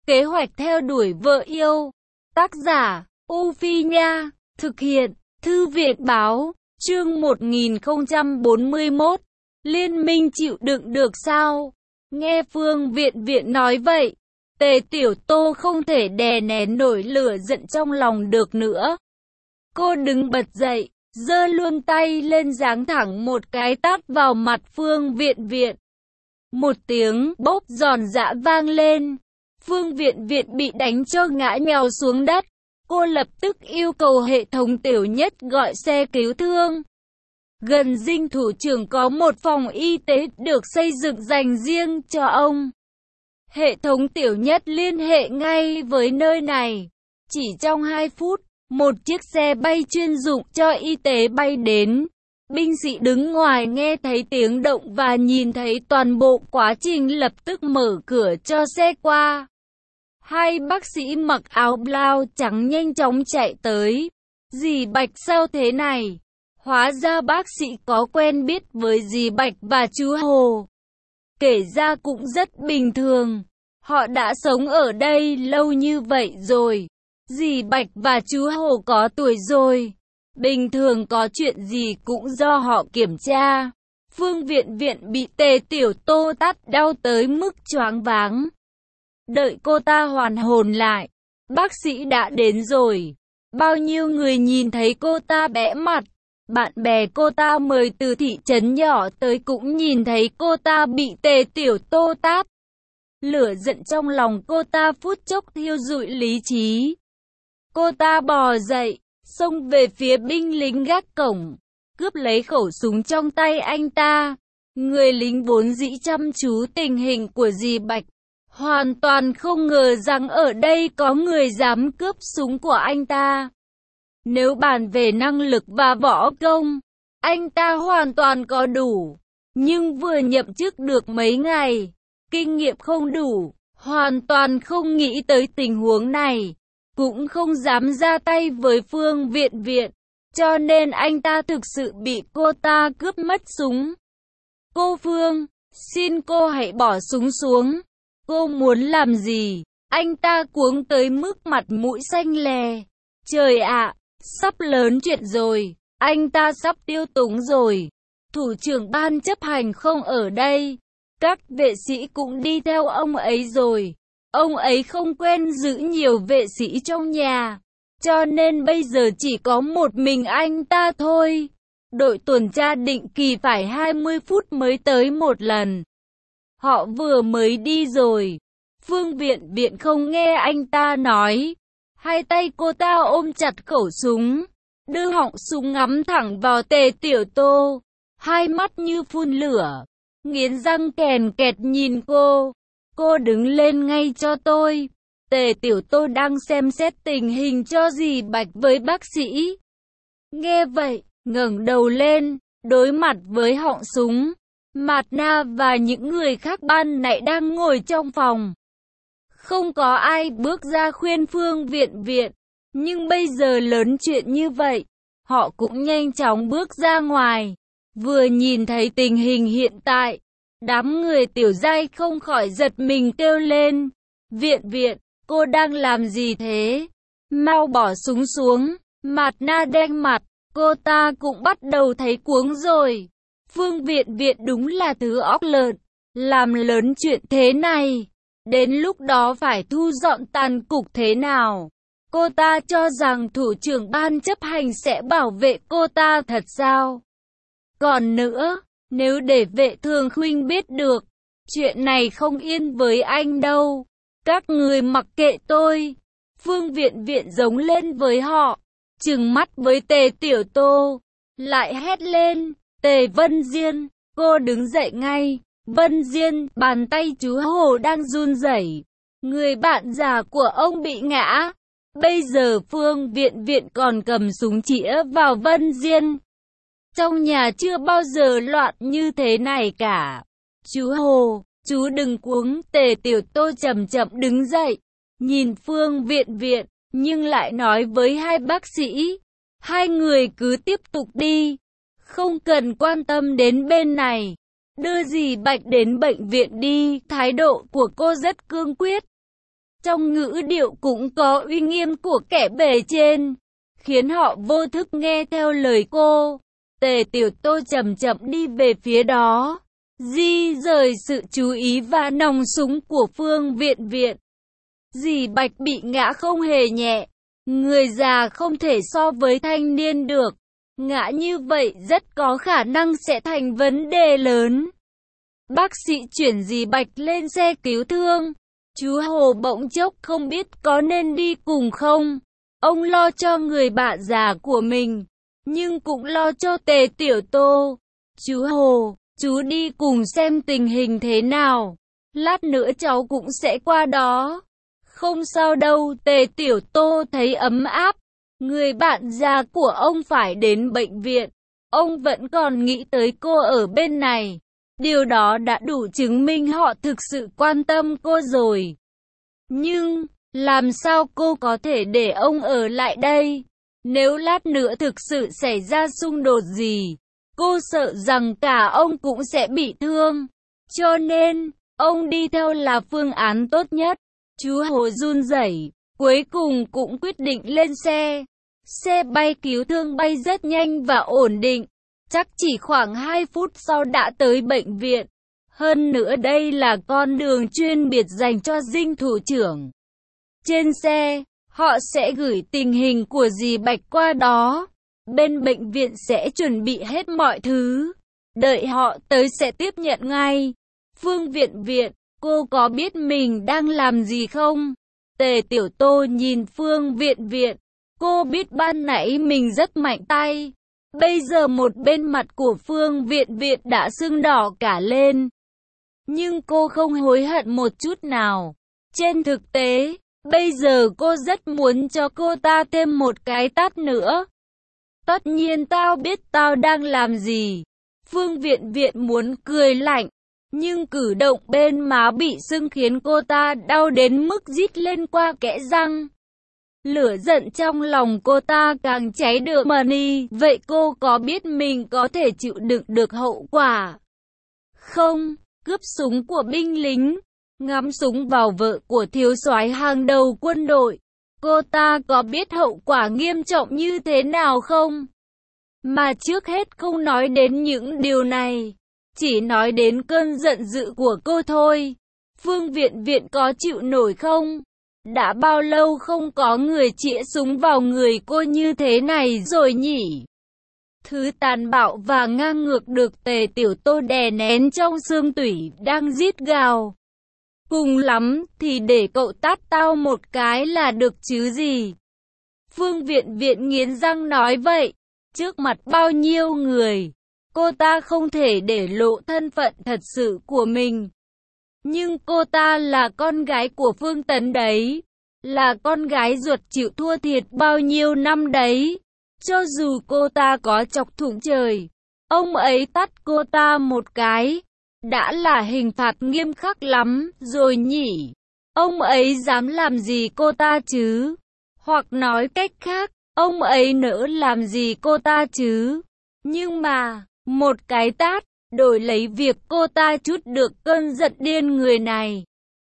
Kế hoạch theo đuổi vợ yêu. Tác giả, U Phi Nha. Thực hiện, Thư viện Báo. Chương 1041. Liên minh chịu đựng được sao? Nghe Phương Viện Viện nói vậy, Tề Tiểu Tô không thể đè nén nổi lửa giận trong lòng được nữa. Cô đứng bật dậy, giơ luôn tay lên giáng thẳng một cái tát vào mặt Phương Viện Viện. Một tiếng bốp giòn giã vang lên. Phương Viện Viện bị đánh cho ngã nhào xuống đất. Cô lập tức yêu cầu hệ thống Tiểu Nhất gọi xe cứu thương. Gần dinh thủ trưởng có một phòng y tế được xây dựng dành riêng cho ông. Hệ thống Tiểu Nhất liên hệ ngay với nơi này. Chỉ trong 2 phút, một chiếc xe bay chuyên dụng cho y tế bay đến. Binh sĩ đứng ngoài nghe thấy tiếng động và nhìn thấy toàn bộ quá trình lập tức mở cửa cho xe qua. 2 bác sĩ mặc áo blau trắng nhanh chóng chạy tới. Dì Bạch sao thế này? Hóa ra bác sĩ có quen biết với dì Bạch và chú Hồ. Kể ra cũng rất bình thường. Họ đã sống ở đây lâu như vậy rồi. Dì Bạch và chú Hồ có tuổi rồi. Bình thường có chuyện gì cũng do họ kiểm tra. Phương Viện Viện bị Tề Tiểu Tô tát đau tới mức choáng váng. Đợi cô ta hoàn hồn lại, bác sĩ đã đến rồi. Bao nhiêu người nhìn thấy cô ta bẽ mặt. Bạn bè cô ta mời từ thị trấn nhỏ tới cũng nhìn thấy cô ta bị Tề Tiểu Tô tát. Lửa giận trong lòng cô ta phút chốc thiêu rụi lý trí. Cô ta bò dậy, xông về phía binh lính gác cổng, cướp lấy khẩu súng trong tay anh ta. Người lính vốn dĩ chăm chú tình hình của dì Bạch, hoàn toàn không ngờ rằng ở đây có người dám cướp súng của anh ta. Nếu bàn về năng lực và võ công, anh ta hoàn toàn có đủ. Nhưng vừa nhậm chức được mấy ngày, kinh nghiệm không đủ, hoàn toàn không nghĩ tới tình huống này. Cũng không dám ra tay với Phương Viện Viện, cho nên anh ta thực sự bị cô ta cướp mất súng. Cô Phương, xin cô hãy bỏ súng xuống. Cô muốn làm gì? Anh ta cuống tới mức mặt mũi xanh lè. Trời ạ, sắp lớn chuyện rồi, anh ta sắp tiêu túng rồi. Thủ trưởng ban chấp hành không ở đây, các vệ sĩ cũng đi theo ông ấy rồi. Ông ấy không quen giữ nhiều vệ sĩ trong nhà, cho nên bây giờ chỉ có một mình anh ta thôi. Đội tuần tra định kỳ phải 20 phút mới tới một lần. Họ vừa mới đi rồi. Phương Viện Viện không nghe anh ta nói. 2 tay cô ta ôm chặt khẩu súng, đưa họng súng ngắm thẳng vào Tề Tiểu Tô. 2 mắt như phun lửa, nghiến răng kèn kẹt nhìn cô. Cô đứng lên ngay cho tôi. Tề Tiểu Tô đang xem xét tình hình cho dì Bạch với bác sĩ. Nghe vậy, ngẩng đầu lên, đối mặt với họng súng, Mạt Na và những người khác ban nãy đang ngồi trong phòng. Không có ai bước ra khuyên Phương Viện Viện, nhưng bây giờ lớn chuyện như vậy, họ cũng nhanh chóng bước ra ngoài. Vừa nhìn thấy tình hình hiện tại, đám người Tiểu Giai không khỏi giật mình kêu lên. Viện Viện, cô đang làm gì thế? Mau bỏ súng xuống. Mạt Na đen mặt, cô ta cũng bắt đầu thấy cuống rồi. Phương Viện Viện đúng là thứ óc lợn, làm lớn chuyện thế này. Đến lúc đó phải thu dọn tàn cục thế nào? Cô ta cho rằng thủ trưởng ban chấp hành sẽ bảo vệ cô ta thật sao? Còn nữa, nếu để Vệ Thường Khuynh biết được, chuyện này không yên với anh đâu. Các người mặc kệ tôi. Phương Viện Viện giống lên với họ, trừng mắt với Tề Tiểu Tô, lại hét lên. Tề Vân Diên, cô đứng dậy ngay. Vân Diên, bàn tay chú Hồ đang run rẩy. Người bạn già của ông bị ngã. Bây giờ Phương Viện Viện còn cầm súng chĩa vào Vân Diên. Trong nhà chưa bao giờ loạn như thế này cả. Chú Hồ, chú đừng cuống. Tề Tiểu Tô chậm chậm đứng dậy, nhìn Phương Viện Viện, nhưng lại nói với 2 bác sĩ. 2 người cứ tiếp tục đi, không cần quan tâm đến bên này. Đưa dì Bạch đến bệnh viện đi. Thái độ của cô rất cương quyết. trong ngữ điệu cũng có uy nghiêm của kẻ bề trên, khiến họ vô thức nghe theo lời cô. Tề Tiểu Tô chậm chậm đi về phía đó, di rời sự chú ý và nòng súng của Phương Viện Viện. Dì Bạch bị ngã không hề nhẹ, người già không thể so với thanh niên được, ngã như vậy rất có khả năng sẽ thành vấn đề lớn. Bác sĩ chuyển dì Bạch lên xe cứu thương, chú Hồ bỗng chốc không biết có nên đi cùng không. Ông lo cho người bạn già của mình, nhưng cũng lo cho Tề Tiểu Tô. Chú Hồ, chú đi cùng xem tình hình thế nào, lát nữa cháu cũng sẽ qua đó. Không sao đâu, Tề Tiểu Tô thấy ấm áp. Người bạn già của ông phải đến bệnh viện, ông vẫn còn nghĩ tới cô ở bên này. Điều đó đã đủ chứng minh họ thực sự quan tâm cô rồi. Nhưng, làm sao cô có thể để ông ở lại đây? Nếu lát nữa thực sự xảy ra xung đột gì, cô sợ rằng cả ông cũng sẽ bị thương. Cho nên, ông đi theo là phương án tốt nhất. Chú Hồ run rẩy, cuối cùng cũng quyết định lên xe. Xe bay cứu thương bay rất nhanh và ổn định. Chắc chỉ khoảng 2 phút sau đã tới bệnh viện. Hơn nữa đây là con đường chuyên biệt dành cho dinh thủ trưởng. Trên xe, họ sẽ gửi tình hình của dì Bạch qua đó. Bên bệnh viện sẽ chuẩn bị hết mọi thứ. Đợi họ tới sẽ tiếp nhận ngay. Phương Viện Viện, cô có biết mình đang làm gì không? Tề Tiểu Tô nhìn Phương Viện Viện. Cô biết ban nãy mình rất mạnh tay. Bây giờ một bên mặt của Phương Viện Viện đã sưng đỏ cả lên. Nhưng cô không hối hận một chút nào. Trên thực tế, bây giờ cô rất muốn cho cô ta thêm một cái tát nữa. Tất nhiên tao biết tao đang làm gì. Phương Viện Viện muốn cười lạnh, nhưng cử động bên má bị sưng khiến cô ta đau đến mức rít lên qua kẽ răng. Lửa giận trong lòng cô ta càng cháy được mà đi. Vậy cô có biết mình có thể chịu đựng được hậu quả không? Cướp súng của binh lính, ngắm súng vào vợ của thiếu soái hàng đầu quân đội. Cô ta có biết hậu quả nghiêm trọng như thế nào không? Mà trước hết không nói đến những điều này, chỉ nói đến cơn giận dữ của cô thôi. Phương Viện Viện có chịu nổi không? Đã bao lâu không có người chĩa súng vào người cô như thế này rồi nhỉ? Thứ tàn bạo và ngang ngược được Tề Tiểu Tô đè nén trong xương tủy đang rít gào. Cùng lắm thì để cậu tát tao một cái là được chứ gì? Phương Viện Viện nghiến răng nói vậy. Trước mặt bao nhiêu người, cô ta không thể để lộ thân phận thật sự của mình. Nhưng cô ta là con gái của Phương Tấn đấy. Là con gái ruột chịu thua thiệt bao nhiêu năm đấy. Cho dù cô ta có chọc thủng trời, ông ấy tát cô ta một cái, đã là hình phạt nghiêm khắc lắm rồi nhỉ. Ông ấy dám làm gì cô ta chứ? Hoặc nói cách khác, ông ấy nỡ làm gì cô ta chứ? Nhưng mà, một cái tát, đổi lấy việc cô ta trút được cơn giận điên người này.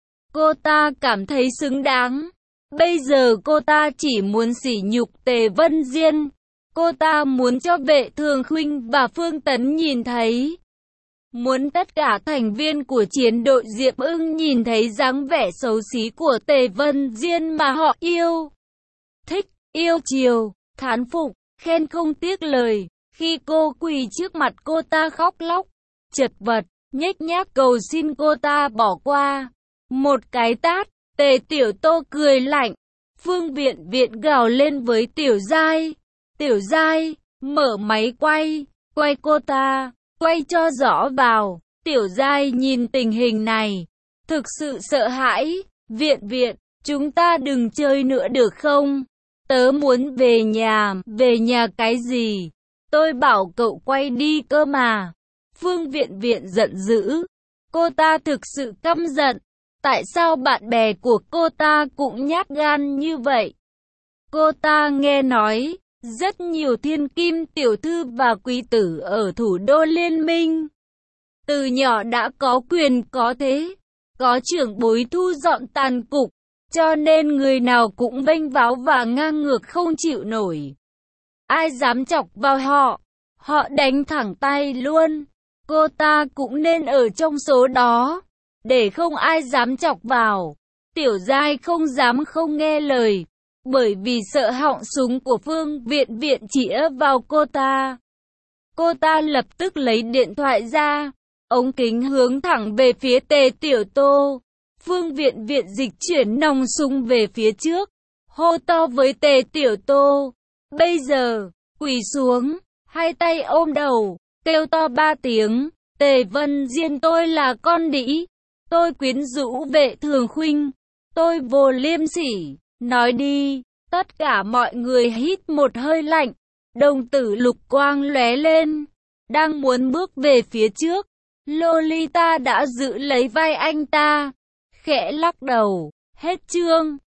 Cô ta cảm thấy xứng đáng. Bây giờ cô ta chỉ muốn sỉ nhục Tề Vân Diên. Cô ta muốn cho Vệ Thường Khuynh và Phương Tấn nhìn thấy. Muốn tất cả thành viên của chiến đội Diệp Ưng nhìn thấy dáng vẻ xấu xí của Tề Vân Diên mà họ yêu. Thích, yêu chiều, thán phục, khen không tiếc lời. Khi cô quỳ trước mặt cô ta khóc lóc, chật vật, nhếch nhác cầu xin cô ta bỏ qua. Một cái tát, Tề Tiểu Tô cười lạnh. Phương Viện Viện gào lên với Tiểu Giai. Tiểu Giai, mở máy quay cô ta, quay cho rõ vào. Tiểu Giai nhìn tình hình này, thực sự sợ hãi. Viện Viện, chúng ta đừng chơi nữa được không? Tớ muốn về nhà cái gì? Tôi bảo cậu quay đi cơ mà. Phương Viện Viện giận dữ. Cô ta thực sự căm giận. Tại sao bạn bè của cô ta cũng nhát gan như vậy? Cô ta nghe nói, rất nhiều thiên kim tiểu thư và quý tử ở thủ đô liên minh. Từ nhỏ đã có quyền có thế, có trưởng bối thu dọn tàn cục, cho nên người nào cũng vênh váo và ngang ngược không chịu nổi. Ai dám chọc vào họ, họ đánh thẳng tay luôn. Cô ta cũng nên ở trong số đó, để không ai dám chọc vào. Tiểu Giai không dám không nghe lời, bởi vì sợ họng súng của Phương Viện Viện chĩa vào cô ta. Cô ta lập tức lấy điện thoại ra, ống kính hướng thẳng về phía Tề Tiểu Tô. Phương Viện Viện dịch chuyển nòng súng về phía trước, hô to với Tề Tiểu Tô. Bây giờ, quỳ xuống, hai tay ôm đầu, kêu to 3 tiếng. Tề Vân Diên, tôi là con đĩ, tôi quyến rũ Vệ Thường Khuynh, tôi vô liêm sỉ, nói đi. Tất cả mọi người hít một hơi lạnh, đồng tử lục quang lóe lên, đang muốn bước về phía trước. Lolita đã giữ lấy vai anh ta, khẽ lắc đầu. Hết chương.